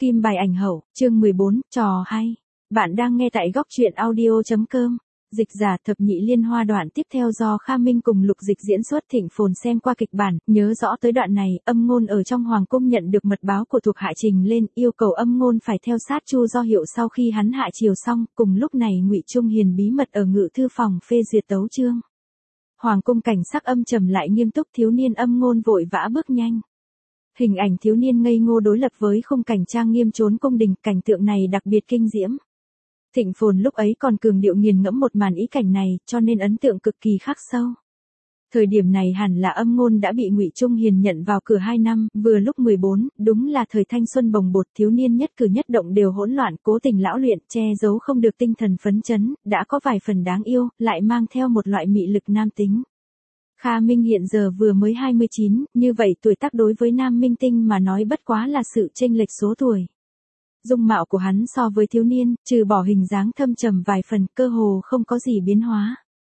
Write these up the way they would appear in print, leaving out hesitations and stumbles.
Kim bài ảnh hậu, chương 14, trò hay. Bạn đang nghe tại góc truyện audio.com. Dịch giả thập nhị liên hoa đoạn tiếp theo do Kha Minh cùng Lục Dịch diễn xuất. Thịnh Phồn xem qua kịch bản, nhớ rõ tới đoạn này, Âm Ngôn ở trong hoàng cung nhận được mật báo của thuộc hạ trình lên, yêu cầu Âm Ngôn phải theo sát Chu Do Hiệu sau khi hắn hạ triều xong. Cùng lúc này Ngụy Trung Hiền bí mật ở ngự thư phòng phê duyệt tấu chương. Hoàng cung cảnh sắc âm trầm lại nghiêm túc, thiếu niên Âm Ngôn vội vã bước nhanh. Hình ảnh thiếu niên ngây ngô đối lập với khung cảnh trang nghiêm trốn cung đình, cảnh tượng này đặc biệt kinh diễm. Thịnh Phồn lúc ấy còn cường điệu nghiền ngẫm một màn ý cảnh này, cho nên ấn tượng cực kỳ khắc sâu. Thời điểm này hẳn là Âm Ngôn đã bị Ngụy Trung Hiền nhận vào cửa 2 năm, vừa lúc 14, đúng là thời thanh xuân bồng bột, thiếu niên nhất cử nhất động đều hỗn loạn, cố tình lão luyện, che giấu không được tinh thần phấn chấn, đã có vài phần đáng yêu, lại mang theo một loại mị lực nam tính. Kha Minh hiện giờ vừa mới 29, như vậy tuổi tác đối với nam minh tinh mà nói bất quá là sự chênh lệch số tuổi. Dung mạo của hắn so với thiếu niên, trừ bỏ hình dáng thâm trầm vài phần, cơ hồ không có gì biến hóa.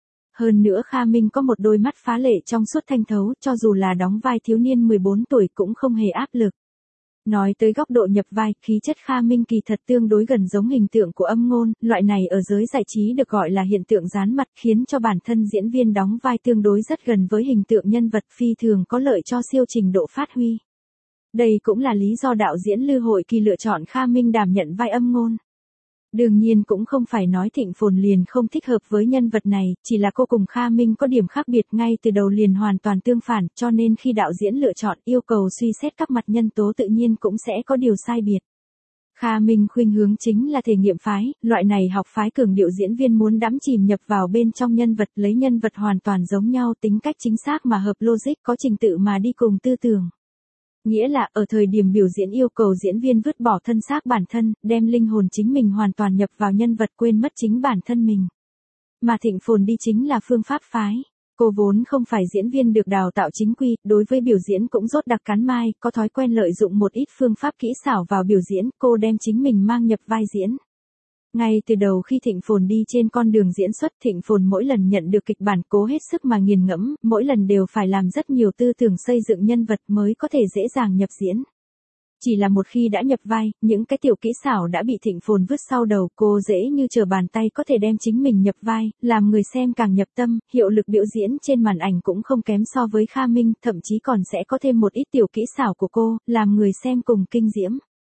Hơn nữa Kha Minh có một đôi mắt phá lệ trong suốt thanh thấu, cho dù là đóng vai thiếu niên 14 tuổi cũng không hề áp lực. Nói tới góc độ nhập vai, khí chất Kha Minh kỳ thật tương đối gần giống hình tượng của Âm Ngôn, loại này ở giới giải trí được gọi là hiện tượng dán mặt, khiến cho bản thân diễn viên đóng vai tương đối rất gần với hình tượng nhân vật, phi thường có lợi cho siêu trình độ phát huy. Đây cũng là lý do đạo diễn Lư Hội Kỳ lựa chọn Kha Minh đảm nhận vai Âm Ngôn. Đương nhiên cũng không phải nói Thịnh Phồn liền không thích hợp với nhân vật này, chỉ là cô cùng Kha Minh có điểm khác biệt ngay từ đầu liền hoàn toàn tương phản, cho nên khi đạo diễn lựa chọn yêu cầu suy xét các mặt nhân tố tự nhiên cũng sẽ có điều sai biệt. Kha Minh khuynh hướng chính là thể nghiệm phái, loại này học phái cường điệu diễn viên muốn đắm chìm nhập vào bên trong nhân vật, lấy nhân vật hoàn toàn giống nhau, tính cách chính xác mà hợp logic, có trình tự mà đi cùng tư tưởng. Nghĩa là, ở thời điểm biểu diễn yêu cầu diễn viên vứt bỏ thân xác bản thân, đem linh hồn chính mình hoàn toàn nhập vào nhân vật, quên mất chính bản thân mình. Mà Thịnh Phồn đi chính là phương pháp phái. Cô vốn không phải diễn viên được đào tạo chính quy, đối với biểu diễn cũng rốt đặc cắn mai, có thói quen lợi dụng một ít phương pháp kỹ xảo vào biểu diễn, cô đem chính mình mang nhập vai diễn. Ngay từ đầu khi Thịnh Phồn đi trên con đường diễn xuất, Thịnh Phồn mỗi lần nhận được kịch bản cố hết sức mà nghiền ngẫm, mỗi lần đều phải làm rất nhiều tư tưởng xây dựng nhân vật mới có thể dễ dàng nhập diễn. Chỉ là một khi đã nhập vai, những cái tiểu kỹ xảo đã bị Thịnh Phồn vứt sau đầu, cô dễ như trở bàn tay có thể đem chính mình nhập vai, làm người xem càng nhập tâm, hiệu lực biểu diễn trên màn ảnh cũng không kém so với Kha Minh, thậm chí còn sẽ có thêm một ít tiểu kỹ xảo của cô, làm người xem cùng kinh diễm.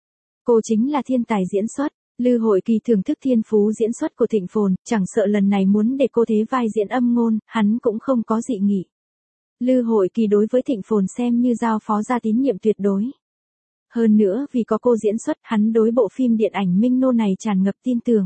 Cô chính là thiên tài diễn xuất. Lư Hội Kỳ thưởng thức thiên phú diễn xuất của Thịnh Phồn, chẳng sợ lần này muốn để cô thế vai diễn Âm Ngôn, hắn cũng không có dị nghị. Lư Hội Kỳ đối với Thịnh Phồn xem như giao phó ra tín nhiệm tuyệt đối. Hơn nữa vì có cô diễn xuất, hắn đối bộ phim điện ảnh Minh Nô này tràn ngập tin tưởng.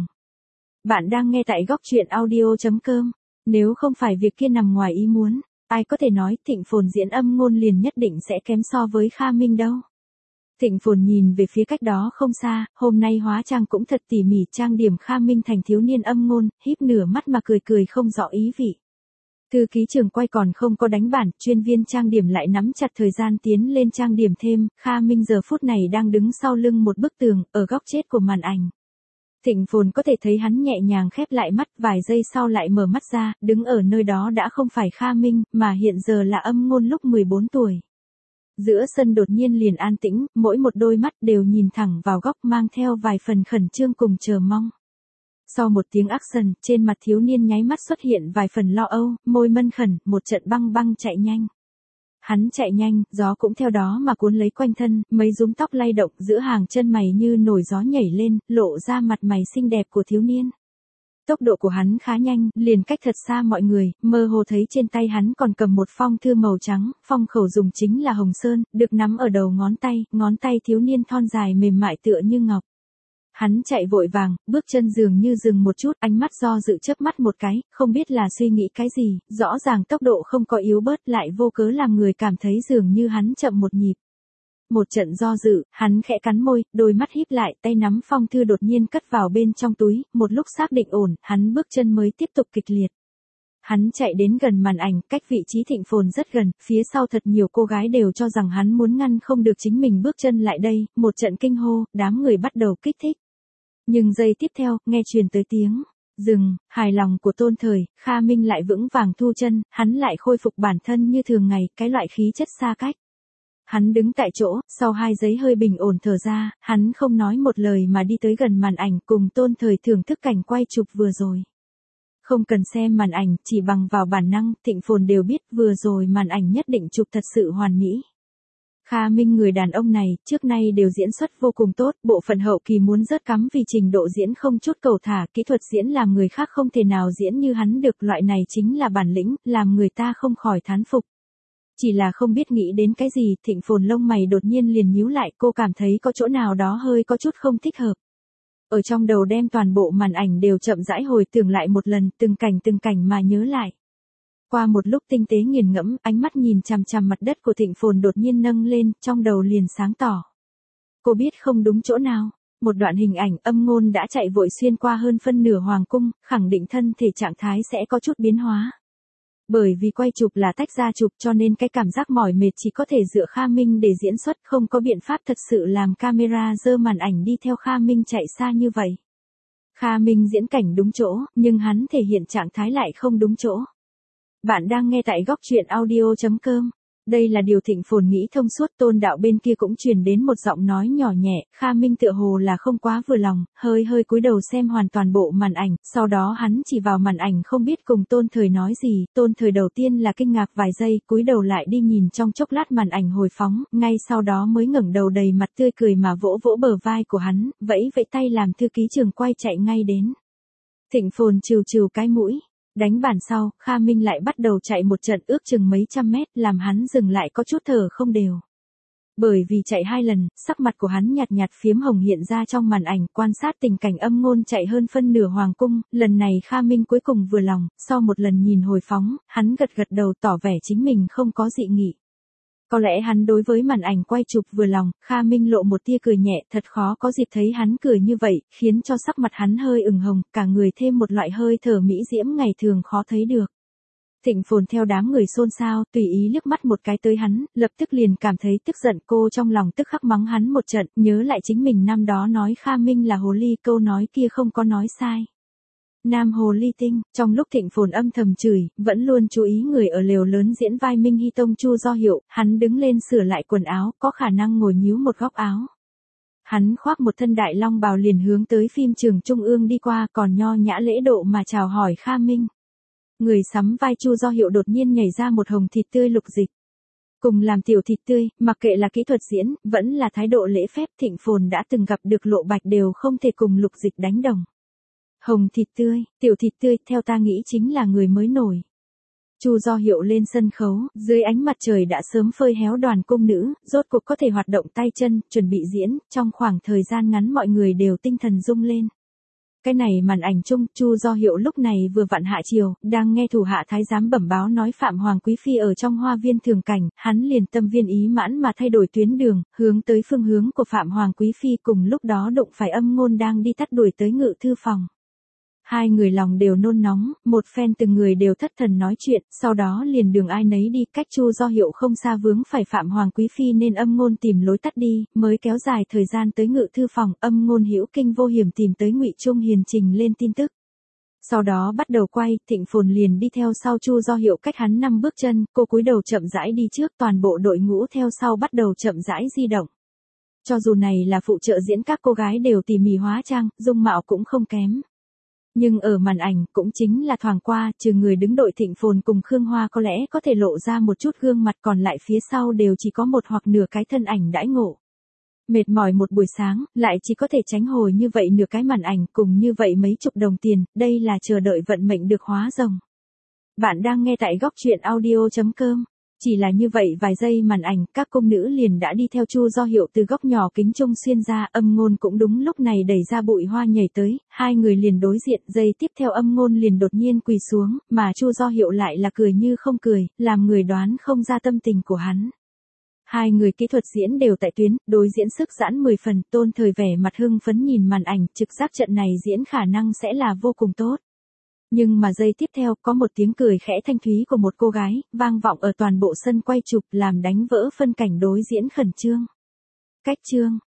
Bạn đang nghe tại góc truyện audio.com. Nếu không phải việc kia nằm ngoài ý muốn, ai có thể nói Thịnh Phồn diễn Âm Ngôn liền nhất định sẽ kém so với Kha Minh đâu. Thịnh Phồn nhìn về phía cách đó không xa, hôm nay hóa trang cũng thật tỉ mỉ, trang điểm Kha Minh thành thiếu niên Âm Ngôn, híp nửa mắt mà cười cười không rõ ý vị. Thư ký trường quay còn không có đánh bản, chuyên viên trang điểm lại nắm chặt thời gian tiến lên trang điểm thêm, Kha Minh giờ phút này đang đứng sau lưng một bức tường, ở góc chết của màn ảnh. Thịnh Phồn có thể thấy hắn nhẹ nhàng khép lại mắt, vài giây sau lại mở mắt ra, đứng ở nơi đó đã không phải Kha Minh, mà hiện giờ là Âm Ngôn lúc 14 tuổi. Giữa sân đột nhiên liền an tĩnh, mỗi một đôi mắt đều nhìn thẳng vào góc, mang theo vài phần khẩn trương cùng chờ mong. Sau một tiếng action, trên mặt thiếu niên nháy mắt xuất hiện vài phần lo âu, môi mân khẩn, một trận băng băng chạy nhanh. Hắn chạy nhanh, gió cũng theo đó mà cuốn lấy quanh thân, mấy rúm tóc lay động, giữa hàng chân mày như nổi gió nhảy lên, lộ ra mặt mày xinh đẹp của thiếu niên. Tốc độ của hắn khá nhanh, liền cách thật xa mọi người, mơ hồ thấy trên tay hắn còn cầm một phong thư màu trắng, phong khẩu dùng chính là hồng sơn, được nắm ở đầu ngón tay thiếu niên thon dài mềm mại tựa như ngọc. Hắn chạy vội vàng, bước chân dường như dừng một chút, ánh mắt do dự chớp mắt một cái, không biết là suy nghĩ cái gì, rõ ràng tốc độ không có yếu bớt lại vô cớ làm người cảm thấy dường như hắn chậm một nhịp. Một trận do dự, hắn khẽ cắn môi, đôi mắt híp lại, tay nắm phong thư đột nhiên cất vào bên trong túi, một lúc xác định ổn, hắn bước chân mới tiếp tục kịch liệt. Hắn chạy đến gần màn ảnh, cách vị trí Thịnh Phồn rất gần, phía sau thật nhiều cô gái đều cho rằng hắn muốn ngăn không được chính mình bước chân lại đây, một trận kinh hô, đám người bắt đầu kích thích. Nhưng giây tiếp theo, nghe truyền tới tiếng dừng, hài lòng của Tôn Thời, Kha Minh lại vững vàng thu chân, hắn lại khôi phục bản thân như thường ngày, cái loại khí chất xa cách. Hắn đứng tại chỗ, sau 2 giây hơi bình ổn thở ra, hắn không nói một lời mà đi tới gần màn ảnh cùng Tôn Thời thưởng thức cảnh quay chụp vừa rồi. Không cần xem màn ảnh, chỉ bằng vào bản năng, Thịnh Phồn đều biết vừa rồi màn ảnh nhất định chụp thật sự hoàn mỹ. Kha Minh người đàn ông này, trước nay đều diễn xuất vô cùng tốt, bộ phận hậu kỳ muốn rớt cắm vì trình độ diễn không chút cầu thả, kỹ thuật diễn làm người khác không thể nào diễn như hắn được, loại này chính là bản lĩnh, làm người ta không khỏi thán phục. Chỉ là không biết nghĩ đến cái gì, Thịnh Phồn lông mày đột nhiên liền nhíu lại, cô cảm thấy có chỗ nào đó hơi có chút không thích hợp. Ở trong đầu đem toàn bộ màn ảnh đều chậm rãi hồi tưởng lại một lần, từng cảnh mà nhớ lại. Qua một lúc tinh tế nghiền ngẫm, ánh mắt nhìn chằm chằm mặt đất của Thịnh Phồn đột nhiên nâng lên, trong đầu liền sáng tỏ. Cô biết không đúng chỗ nào. Một đoạn hình ảnh âm ngôn đã chạy vội xuyên qua hơn phân nửa hoàng cung, khẳng định thân thể trạng thái sẽ có chút biến hóa. Bởi vì quay chụp là tách ra chụp cho nên cái cảm giác mỏi mệt chỉ có thể dựa Kha Minh để diễn xuất, không có biện pháp thật sự làm camera giơ màn ảnh đi theo Kha Minh chạy xa như vậy. Kha Minh diễn cảnh đúng chỗ, nhưng hắn thể hiện trạng thái lại không đúng chỗ. Bạn đang nghe tại góc truyện audio.com. Đây là điều Thịnh Phồn nghĩ thông suốt. Tôn Đạo bên kia cũng truyền đến một giọng nói nhỏ nhẹ, Kha Minh tựa hồ là không quá vừa lòng, hơi cúi đầu xem hoàn toàn bộ màn ảnh, sau đó hắn chỉ vào màn ảnh không biết cùng Tôn Thời nói gì, Tôn Thời đầu tiên là kinh ngạc vài giây, cúi đầu lại đi nhìn trong chốc lát màn ảnh hồi phóng, ngay sau đó mới ngẩng đầu đầy mặt tươi cười mà vỗ vỗ bờ vai của hắn, vẫy tay làm thư ký trường quay chạy ngay đến. Thịnh Phồn trừ cái mũi. Đánh bàn sau, Kha Minh lại bắt đầu chạy một trận ước chừng mấy trăm mét, làm hắn dừng lại có chút thở không đều. Bởi vì chạy 2 lần, sắc mặt của hắn nhạt phiếm hồng hiện ra trong màn ảnh, quan sát tình cảnh âm ngôn chạy hơn phân nửa hoàng cung, lần này Kha Minh cuối cùng vừa lòng, sau một lần nhìn hồi phóng, hắn gật đầu tỏ vẻ chính mình không có dị nghị. Có lẽ hắn đối với màn ảnh quay chụp vừa lòng, Kha Minh lộ một tia cười nhẹ, thật khó có dịp thấy hắn cười như vậy, khiến cho sắc mặt hắn hơi ửng hồng, cả người thêm một loại hơi thở mỹ diễm ngày thường khó thấy được. Thịnh Phồn theo đám người xôn xao, tùy ý liếc mắt một cái tới hắn, lập tức liền cảm thấy tức giận, cô trong lòng tức khắc mắng hắn một trận, nhớ lại chính mình năm đó nói Kha Minh là hồ ly, câu nói kia không có nói sai. Nam hồ ly tinh, trong lúc Thịnh Phồn âm thầm chửi, vẫn luôn chú ý người ở lều lớn diễn vai Minh Hy Tông Chu Do Hiệu, hắn đứng lên sửa lại quần áo, có khả năng ngồi nhíu một góc áo. Hắn khoác một thân đại long bào liền hướng tới phim trường trung ương đi qua, còn nho nhã lễ độ mà chào hỏi Kha Minh. Người sắm vai Chu Do Hiệu đột nhiên nhảy ra một hồng thịt tươi Lục Dịch. Cùng làm tiểu thịt tươi, mặc kệ là kỹ thuật diễn, vẫn là thái độ lễ phép, Thịnh Phồn đã từng gặp được Lộ Bạch đều không thể cùng Lục Dịch đánh đồng. Hồng thịt tươi, tiểu thịt tươi, theo ta nghĩ chính là người mới nổi. Chu Do Hiệu lên sân khấu, dưới ánh mặt trời đã sớm phơi héo đoàn cung nữ, rốt cuộc có thể hoạt động tay chân, chuẩn bị diễn, trong khoảng thời gian ngắn mọi người đều tinh thần rung lên. Cái này màn ảnh chung, Chu Do Hiệu lúc này vừa vặn hạ chiều, đang nghe thủ hạ thái giám bẩm báo nói Phạm Hoàng Quý Phi ở trong hoa viên thường cảnh, hắn liền tâm viên ý mãn mà thay đổi tuyến đường, hướng tới phương hướng của Phạm Hoàng Quý Phi, cùng lúc đó đụng phải âm ngôn đang đi tắt đuổi tới ngự thư phòng. 2 người lòng đều nôn nóng, một phen từng người đều thất thần nói chuyện, sau đó liền đường ai nấy đi, cách Chu Do Hiệu không xa vướng phải Phạm Hoàng Quý Phi nên âm ngôn tìm lối tắt đi, mới kéo dài thời gian tới ngự thư phòng, âm ngôn hữu kinh vô hiểm tìm tới Ngụy Trung Hiền trình lên tin tức. Sau đó bắt đầu quay, Thịnh Phồn liền đi theo sau Chu Do Hiệu cách hắn 5 bước chân, cô cúi đầu chậm rãi đi trước, toàn bộ đội ngũ theo sau bắt đầu chậm rãi di động. Cho dù này là phụ trợ diễn các cô gái đều tỉ mỉ hóa trang, dung mạo cũng không kém. Nhưng ở màn ảnh cũng chính là thoảng qua, trừ người đứng đội Thịnh Phồn cùng Khương Hoa có lẽ có thể lộ ra một chút gương mặt, còn lại phía sau đều chỉ có một hoặc nửa cái thân ảnh đãi ngộ. Mệt mỏi một buổi sáng, lại chỉ có thể tránh hồi như vậy nửa cái màn ảnh cùng như vậy mấy chục đồng tiền, đây là chờ đợi vận mệnh được hóa rồng. Bạn đang nghe tại góc truyện audio.com. Chỉ là như vậy vài giây màn ảnh, các cung nữ liền đã đi theo Chu Do Hiệu từ góc nhỏ kính trung xuyên ra, âm ngôn cũng đúng lúc này đẩy ra bụi hoa nhảy tới, 2 người liền đối diện, giây tiếp theo âm ngôn liền đột nhiên quỳ xuống, mà Chu Do Hiệu lại là cười như không cười, làm người đoán không ra tâm tình của hắn. 2 người kỹ thuật diễn đều tại tuyến, đối diễn sức giãn 10 phần, Tôn Thời vẻ mặt hưng phấn nhìn màn ảnh, trực giác trận này diễn khả năng sẽ là vô cùng tốt. Nhưng mà giây tiếp theo, có một tiếng cười khẽ thanh thúy của một cô gái, vang vọng ở toàn bộ sân quay chụp, làm đánh vỡ phân cảnh đối diễn khẩn trương. Cách trương,